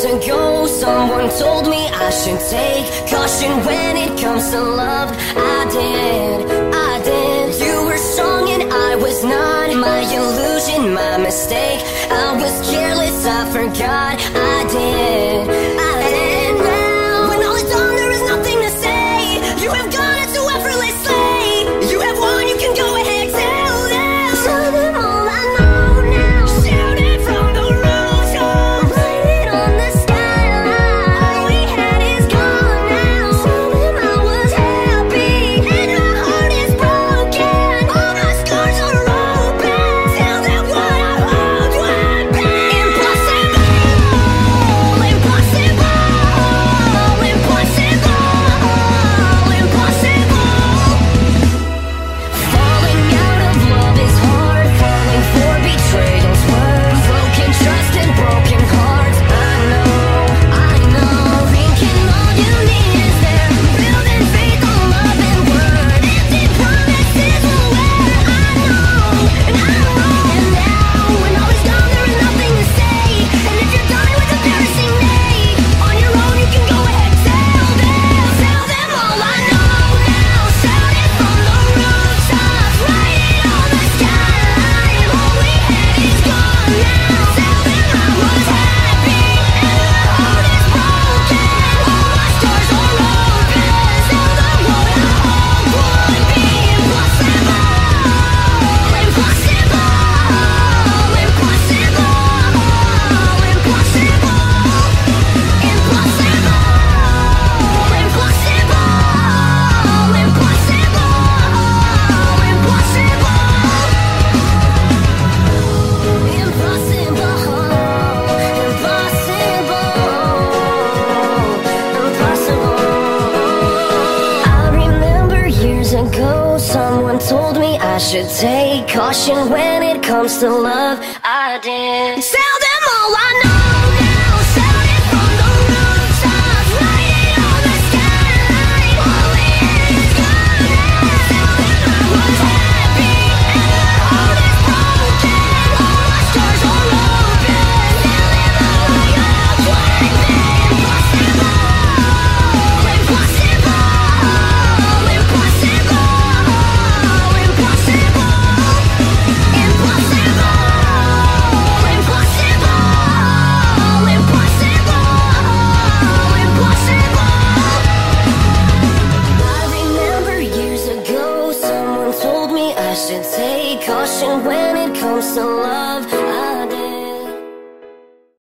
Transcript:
ago, someone told me I should take caution when it comes to love. I did. You were strong and I was not. My illusion, my mistake. I was careless, I forgot. I did. Now, when all is done, there is nothing to say. You have gone into effortlessly. You have won, you can go ahead, tell them. Tell them all I know now. Shout it from the rooftops. Write it on the skyline. All we had is gone now. Tell them I was happy and my heart is broken. All my scars are open. Tell them what I hoped would be. Impossible, impossible, impossible, impossible. Falling out of love is hard. Falling for betrayal's worse. Broken trust and broken hearts. I know. Thinking all you need is there. Building faith on love and word. Empty promises will wear. I know. And now, when all is gone, there is nothing to say. And if you're done with embarrassing me, on your own you can go ahead. Tell them all I know now. Shout it from the rooftops. Write it on the skyline. All we had is gone now. Tell them I was happy and my heart is broken. All my scars are open. Tell them what I hoped would be. Impossible, impossible, I remember years ago, someone told me I should take caution when it comes to love. I did. Tell them all I know now. Shout it from the rooftops. Write it on the skyline. All we had is gone now. Tell them I was happy and my heart is broken. All my scars are open. Tell them all I hoped would be. Impossible, impossible, I remember years ago, someone told me I should take caution when it comes to love.